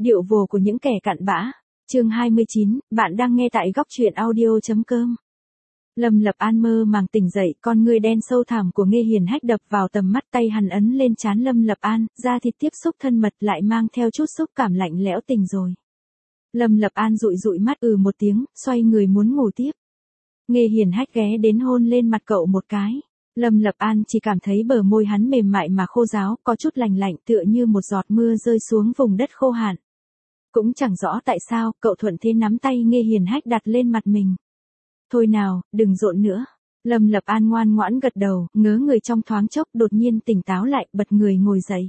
Điệu vồ của những kẻ cặn bã. Chương 29, bạn đang nghe tại góc truyện audio.com. Lâm Lập An mơ màng tỉnh dậy, con ngươi đen sâu thẳm của Nghê Hiền Hách đập vào tầm mắt, tay hắn ấn lên trán Lâm Lập An, da thịt tiếp xúc thân mật lại mang theo chút xúc cảm lạnh lẽo tình rồi. Lâm Lập An dụi dụi mắt một tiếng, xoay người muốn ngủ tiếp. Nghê Hiền Hách ghé đến hôn lên mặt cậu một cái. Lâm Lập An chỉ cảm thấy bờ môi hắn mềm mại mà khô ráo, có chút lành lạnh tựa như một giọt mưa rơi xuống vùng đất khô hạn. Cũng chẳng rõ tại sao, cậu thuận thế nắm tay Nghê Hiền Hách đặt lên mặt mình. Thôi nào, đừng rộn nữa. Lâm Lập An ngoan ngoãn gật đầu, ngớ người trong thoáng chốc, đột nhiên tỉnh táo lại, bật người ngồi dậy.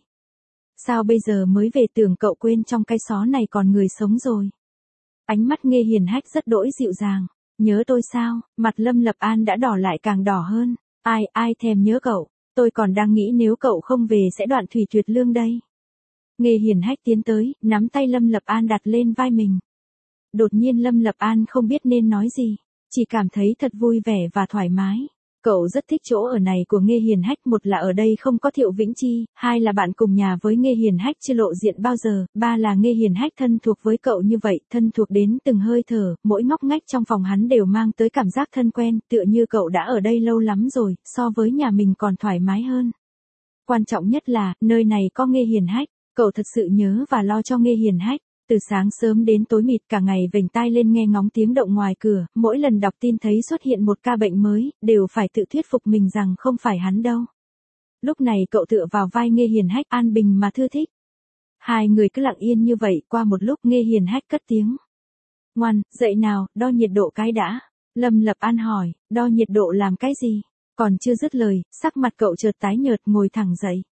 Sao bây giờ mới về, tưởng cậu quên trong cái xó này còn người sống rồi. Ánh mắt Nghê Hiền Hách rất đỗi dịu dàng. Nhớ tôi sao? Mặt Lâm Lập An đã đỏ lại càng đỏ hơn. Ai thèm nhớ cậu, tôi còn đang nghĩ nếu cậu không về sẽ đoạn thủy tuyệt lương đây. Nghê Hiền Hách tiến tới, nắm tay Lâm Lập An đặt lên vai mình. Đột nhiên Lâm Lập An không biết nên nói gì, chỉ cảm thấy thật vui vẻ và thoải mái. Cậu rất thích chỗ ở này của Nghê Hiền Hách, một là ở đây không có Thiệu Vĩnh Chi, hai là bạn cùng nhà với Nghê Hiền Hách chưa lộ diện bao giờ, ba là Nghê Hiền Hách thân thuộc với cậu như vậy, thân thuộc đến từng hơi thở, mỗi ngóc ngách trong phòng hắn đều mang tới cảm giác thân quen, tựa như cậu đã ở đây lâu lắm rồi, so với nhà mình còn thoải mái hơn. Quan trọng nhất là, nơi này có Nghê Hiền Hách, cậu thật sự nhớ và lo cho Nghê Hiền Hách. Từ sáng sớm đến tối mịt cả ngày vểnh tai lên nghe ngóng tiếng động ngoài cửa, mỗi lần đọc tin thấy xuất hiện một ca bệnh mới, đều phải tự thuyết phục mình rằng không phải hắn đâu. Lúc này cậu tựa vào vai Nghê Hiền Hách an bình mà thư thích. Hai người cứ lặng yên như vậy, qua một lúc Nghê Hiền Hách cất tiếng. Ngoan, dậy nào, đo nhiệt độ cái đã. Lâm Lập An hỏi, đo nhiệt độ làm cái gì? Còn chưa dứt lời, sắc mặt cậu chợt tái nhợt, ngồi thẳng dậy.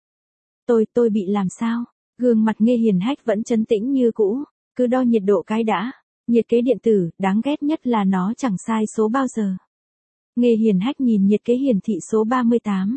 Tôi bị làm sao? Gương mặt Nghê Hiền Hách vẫn trấn tĩnh như cũ, cứ đo nhiệt độ cái đã. Nhiệt kế điện tử, đáng ghét nhất là nó chẳng sai số bao giờ. Nghê Hiền Hách nhìn nhiệt kế hiển thị số 38.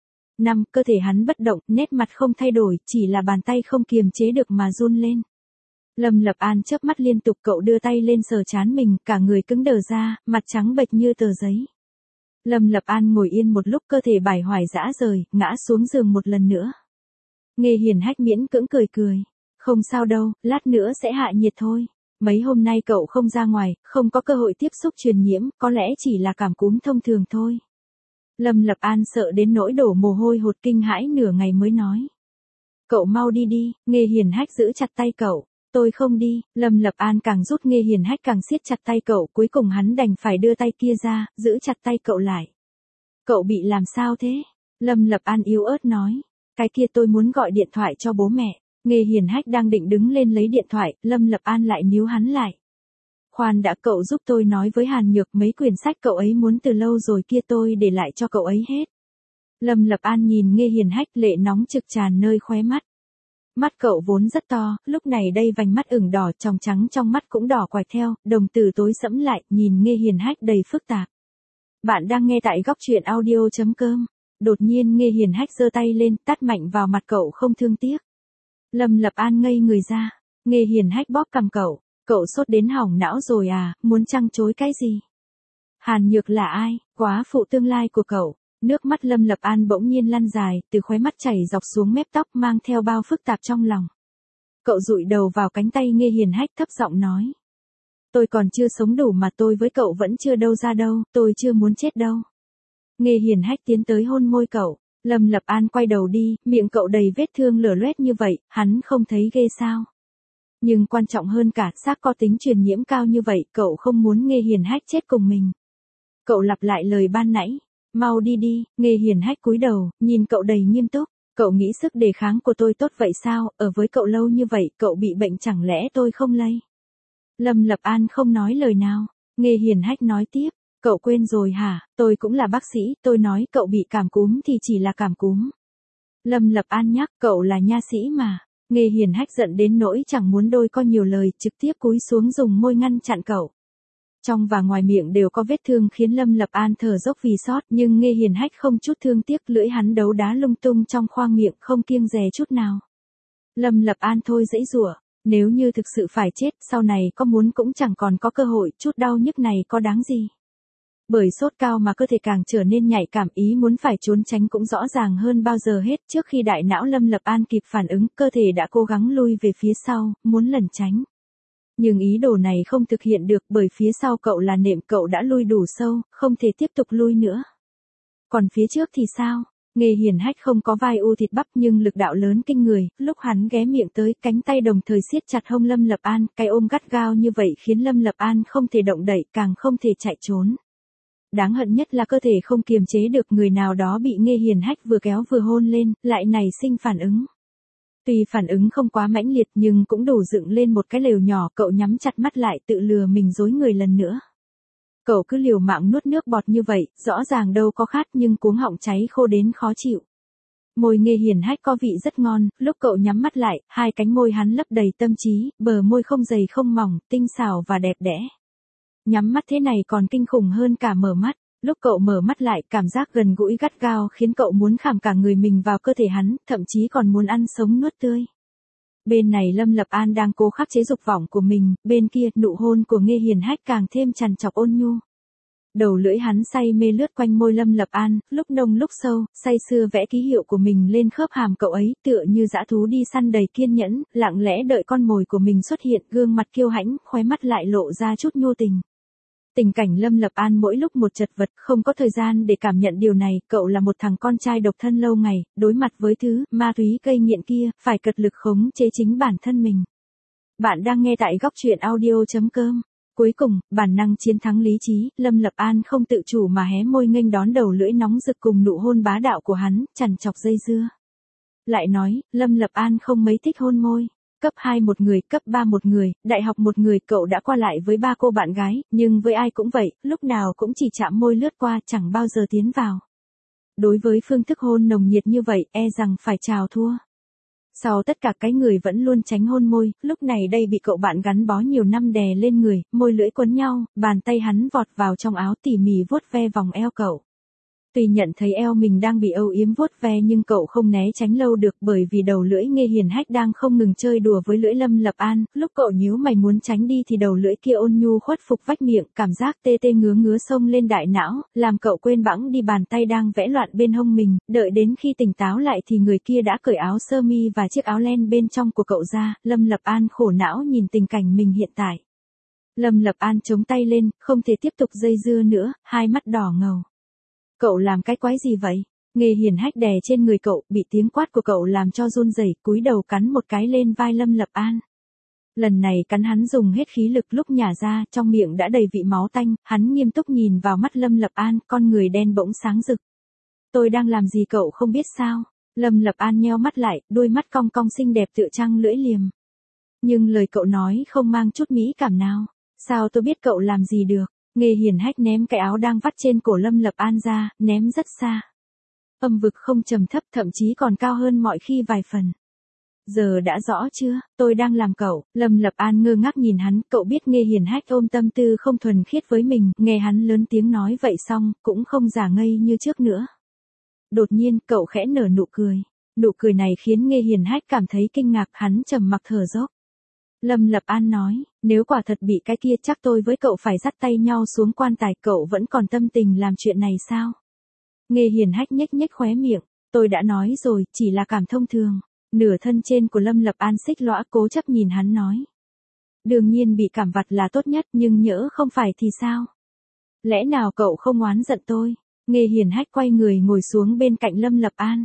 Cơ thể hắn bất động, nét mặt không thay đổi, chỉ là bàn tay không kiềm chế được mà run lên. Lâm Lập An chớp mắt liên tục, cậu đưa tay lên sờ trán mình, cả người cứng đờ ra, mặt trắng bệch như tờ giấy. Lâm Lập An ngồi yên một lúc, cơ thể bải hoài rã rời, ngã xuống giường một lần nữa. Nghê Hiền Hách miễn cưỡng cười. Không sao đâu, lát nữa sẽ hạ nhiệt thôi. Mấy hôm nay cậu không ra ngoài, không có cơ hội tiếp xúc truyền nhiễm, có lẽ chỉ là cảm cúm thông thường thôi. Lâm Lập An sợ đến nỗi đổ mồ hôi hột, kinh hãi nửa ngày mới nói. Cậu mau đi đi. Nghê Hiền Hách giữ chặt tay cậu. Tôi không đi. Lâm Lập An càng rút Nghê Hiền Hách càng siết chặt tay cậu, cuối cùng hắn đành phải đưa tay kia ra, giữ chặt tay cậu lại. Cậu bị làm sao thế? Lâm Lập An yếu ớt nói. Cái kia tôi muốn gọi điện thoại cho bố mẹ. Nghê Hiền Hách đang định đứng lên lấy điện thoại, Lâm Lập An lại níu hắn lại. Khoan đã, cậu giúp tôi nói với Hàn Nhược, mấy quyển sách cậu ấy muốn từ lâu rồi kia tôi để lại cho cậu ấy hết. Lâm Lập An nhìn Nghê Hiền Hách, lệ nóng trực tràn nơi khóe mắt. Mắt cậu vốn rất to, lúc này đây vành mắt ửng đỏ, tròng trắng trong mắt cũng đỏ quạch theo, đồng tử tối sẫm lại, nhìn Nghê Hiền Hách đầy phức tạp. Bạn đang nghe tại góc truyện audio.com. Đột nhiên Nghê Hiền Hách giơ tay lên, tát mạnh vào mặt cậu không thương tiếc. Lâm Lập An ngây người ra. Nghê Hiền Hách bóp cằm cậu. Cậu sốt đến hỏng não rồi à, muốn trăng chối cái gì? Hàn Nhược là ai? Quá phụ tương lai của cậu. Nước mắt Lâm Lập An bỗng nhiên lăn dài, từ khóe mắt chảy dọc xuống mép tóc, mang theo bao phức tạp trong lòng. Cậu dụi đầu vào cánh tay Nghê Hiền Hách, thấp giọng nói. Tôi còn chưa sống đủ mà, tôi với cậu vẫn chưa đâu ra đâu, tôi chưa muốn chết đâu. Nghê Hiền Hách tiến tới hôn môi cậu. Lâm Lập An quay đầu đi, miệng cậu đầy vết thương lở loét như vậy, hắn không thấy ghê sao? Nhưng quan trọng hơn cả, xác có tính truyền nhiễm cao như vậy, cậu không muốn Nghê Hiền Hách chết cùng mình. Cậu lặp lại lời ban nãy, mau đi đi. Nghê Hiền Hách cúi đầu, nhìn cậu đầy nghiêm túc. Cậu nghĩ sức đề kháng của tôi tốt vậy sao, ở với cậu lâu như vậy, cậu bị bệnh chẳng lẽ tôi không lây? Lâm Lập An không nói lời nào. Nghê Hiền Hách nói tiếp. Cậu quên rồi hả, tôi cũng là bác sĩ, tôi nói cậu bị cảm cúm thì chỉ là cảm cúm. Lâm Lập An nhắc, cậu là nha sĩ mà. Nghê Hiền Hách giận đến nỗi chẳng muốn đôi co nhiều lời, trực tiếp cúi xuống dùng môi ngăn chặn cậu. Trong và ngoài miệng đều có vết thương khiến Lâm Lập An thở dốc vì sót, nhưng Nghê Hiền Hách không chút thương tiếc, lưỡi hắn đấu đá lung tung trong khoang miệng, không kiêng dè chút nào. Lâm Lập An thôi giãy giụa, nếu như thực sự phải chết, sau này có muốn cũng chẳng còn có cơ hội, chút đau nhức này có đáng gì. Bởi sốt cao mà cơ thể càng trở nên nhạy cảm, ý muốn phải trốn tránh cũng rõ ràng hơn bao giờ hết. Trước khi đại não Lâm Lập An kịp phản ứng, cơ thể đã cố gắng lui về phía sau, muốn lẩn tránh. Nhưng ý đồ này không thực hiện được bởi phía sau cậu là nệm, cậu đã lui đủ sâu, không thể tiếp tục lui nữa. Còn phía trước thì sao? Nghê Hiển Hách không có vai u thịt bắp nhưng lực đạo lớn kinh người, lúc hắn ghé miệng tới, cánh tay đồng thời siết chặt hông Lâm Lập An, cái ôm gắt gao như vậy khiến Lâm Lập An không thể động đậy, càng không thể chạy trốn. Đáng hận nhất là cơ thể không kiềm chế được, người nào đó bị Nghê Hiển Hách vừa kéo vừa hôn lên, lại nảy sinh phản ứng. Tuy phản ứng không quá mãnh liệt nhưng cũng đủ dựng lên một cái lều nhỏ, cậu nhắm chặt mắt lại tự lừa mình dối người lần nữa. Cậu cứ liều mạng nuốt nước bọt như vậy, rõ ràng đâu có khát nhưng cuống họng cháy khô đến khó chịu. Môi Nghê Hiển Hách có vị rất ngon, lúc cậu nhắm mắt lại, hai cánh môi hắn lấp đầy tâm trí, bờ môi không dày không mỏng, tinh xảo và đẹp đẽ. Nhắm mắt thế này còn kinh khủng hơn cả mở mắt. Lúc cậu mở mắt lại, cảm giác gần gũi gắt gao khiến cậu muốn khảm cả người mình vào cơ thể hắn, thậm chí còn muốn ăn sống nuốt tươi. Bên này Lâm Lập An đang cố khắc chế dục vọng của mình, bên kia nụ hôn của Nghê Hiển Hách càng thêm trằn trọc ôn nhu. Đầu lưỡi hắn say mê lướt quanh môi Lâm Lập An, lúc nông lúc sâu, say sưa vẽ ký hiệu của mình lên khớp hàm cậu ấy, tựa như dã thú đi săn đầy kiên nhẫn, lặng lẽ đợi con mồi của mình xuất hiện, gương mặt kiêu hãnh, khóe mắt lại lộ ra chút nhu tình. Tình cảnh Lâm Lập An mỗi lúc một chật vật, không có thời gian để cảm nhận điều này, cậu là một thằng con trai độc thân lâu ngày, đối mặt với thứ ma túy gây nghiện kia, phải cật lực khống chế chính bản thân mình. Bạn đang nghe tại góc truyện audio.com. Cuối cùng, bản năng chiến thắng lý trí, Lâm Lập An không tự chủ mà hé môi nghênh đón đầu lưỡi nóng rực cùng nụ hôn bá đạo của hắn, trằn trọc dây dưa. Lại nói, Lâm Lập An không mấy thích hôn môi. Cấp 2 một người, cấp 3 một người, đại học một người, cậu đã qua lại với 3 cô bạn gái, nhưng với ai cũng vậy, lúc nào cũng chỉ chạm môi lướt qua, chẳng bao giờ tiến vào. Đối với phương thức hôn nồng nhiệt như vậy, e rằng phải chào thua. Sau tất cả cái người vẫn luôn tránh hôn môi, lúc này đây bị cậu bạn gắn bó nhiều năm đè lên người, môi lưỡi quấn nhau, bàn tay hắn vọt vào trong áo tỉ mỉ vuốt ve vòng eo cậu. Tuy nhận thấy eo mình đang bị âu yếm vuốt ve nhưng cậu không né tránh lâu được bởi vì đầu lưỡi Nghê Hiển Hách đang không ngừng chơi đùa với lưỡi Lâm Lập An, lúc cậu nhíu mày muốn tránh đi thì đầu lưỡi kia ôn nhu khuất phục vách miệng, cảm giác tê tê ngứa ngứa xông lên đại não, làm cậu quên bẵng đi bàn tay đang vẽ loạn bên hông mình, đợi đến khi tỉnh táo lại thì người kia đã cởi áo sơ mi và chiếc áo len bên trong của cậu ra, Lâm Lập An khổ não nhìn tình cảnh mình hiện tại. Lâm Lập An chống tay lên, không thể tiếp tục dây dưa nữa, hai mắt đỏ ngầu. Cậu làm cái quái gì vậy? Nghê Hiển Hách đè trên người cậu, bị tiếng quát của cậu làm cho run rẩy, cúi đầu cắn một cái lên vai Lâm Lập An. Lần này cắn hắn dùng hết khí lực, lúc nhả ra, trong miệng đã đầy vị máu tanh, hắn nghiêm túc nhìn vào mắt Lâm Lập An, con người đen bỗng sáng rực. Tôi đang làm gì cậu không biết sao? Lâm Lập An nheo mắt lại, đôi mắt cong cong xinh đẹp tựa trăng lưỡi liềm. Nhưng lời cậu nói không mang chút mỹ cảm nào. Sao tôi biết cậu làm gì được? Nghê Hiển Hách ném cái áo đang vắt trên cổ Lâm Lập An ra, ném rất xa. Âm vực không trầm thấp, thậm chí còn cao hơn mọi khi vài phần. Giờ đã rõ chưa, tôi đang làm cậu. Lâm Lập An ngơ ngác nhìn hắn, cậu biết Nghê Hiển Hách ôm tâm tư không thuần khiết với mình, nghe hắn lớn tiếng nói vậy xong, cũng không giả ngây như trước nữa. Đột nhiên, cậu khẽ nở nụ cười. Nụ cười này khiến Nghê Hiển Hách cảm thấy kinh ngạc, hắn trầm mặc thở dốc. Lâm Lập An nói, nếu quả thật bị cái kia chắc tôi với cậu phải dắt tay nhau xuống quan tài, cậu vẫn còn tâm tình làm chuyện này sao? Nghê Hiển Hách nhếch nhếch khóe miệng, tôi đã nói rồi, chỉ là cảm thông thường. Nửa thân trên của Lâm Lập An xích lõa, cố chấp nhìn hắn nói. Đương nhiên bị cảm vặt là tốt nhất, nhưng nhỡ không phải thì sao? Lẽ nào cậu không oán giận tôi? Nghê Hiển Hách quay người ngồi xuống bên cạnh Lâm Lập An.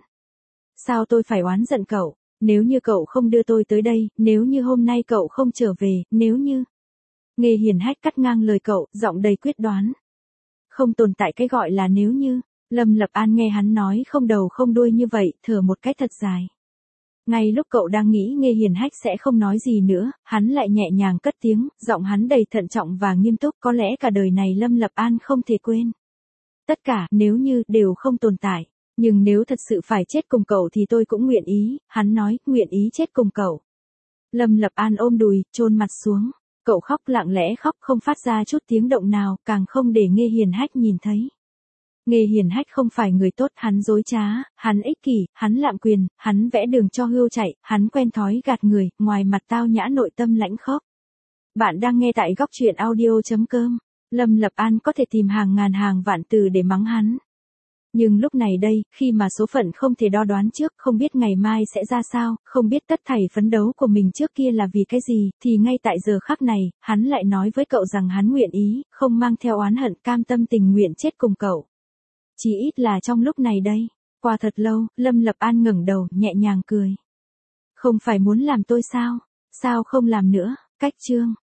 Sao tôi phải oán giận cậu? Nếu như cậu không đưa tôi tới đây, nếu như hôm nay cậu không trở về, nếu như... Nghê Hiển Hách cắt ngang lời cậu, giọng đầy quyết đoán. Không tồn tại cái gọi là nếu như. Lâm Lập An nghe hắn nói không đầu không đuôi như vậy, thở một cái thật dài. Ngay lúc cậu đang nghĩ Nghê Hiển Hách sẽ không nói gì nữa, hắn lại nhẹ nhàng cất tiếng, giọng hắn đầy thận trọng và nghiêm túc, có lẽ cả đời này Lâm Lập An không thể quên. Tất cả, nếu như, đều không tồn tại. Nhưng nếu thật sự phải chết cùng cậu thì tôi cũng nguyện ý, hắn nói, nguyện ý chết cùng cậu. Lâm Lập An ôm đùi, chôn mặt xuống. Cậu khóc lặng lẽ khóc không phát ra chút tiếng động nào, càng không để Nghê Hiển Hách nhìn thấy. Nghê Hiển Hách không phải người tốt, hắn dối trá, hắn ích kỷ, hắn lạm quyền, hắn vẽ đường cho hươu chạy, hắn quen thói gạt người, ngoài mặt tao nhã nội tâm lãnh khốc. Bạn đang nghe tại góc truyện audio.com. Lâm Lập An có thể tìm hàng ngàn hàng vạn từ để mắng hắn. Nhưng lúc này đây, khi mà số phận không thể đo đoán trước, không biết ngày mai sẽ ra sao, không biết tất thảy phấn đấu của mình trước kia là vì cái gì, thì ngay tại giờ khắc này, hắn lại nói với cậu rằng hắn nguyện ý, không mang theo oán hận, cam tâm tình nguyện chết cùng cậu. Chỉ ít là trong lúc này đây. Qua thật lâu, Lâm Lập An ngẩng đầu, nhẹ nhàng cười. Không phải muốn làm tôi sao? Sao không làm nữa? Cách chương.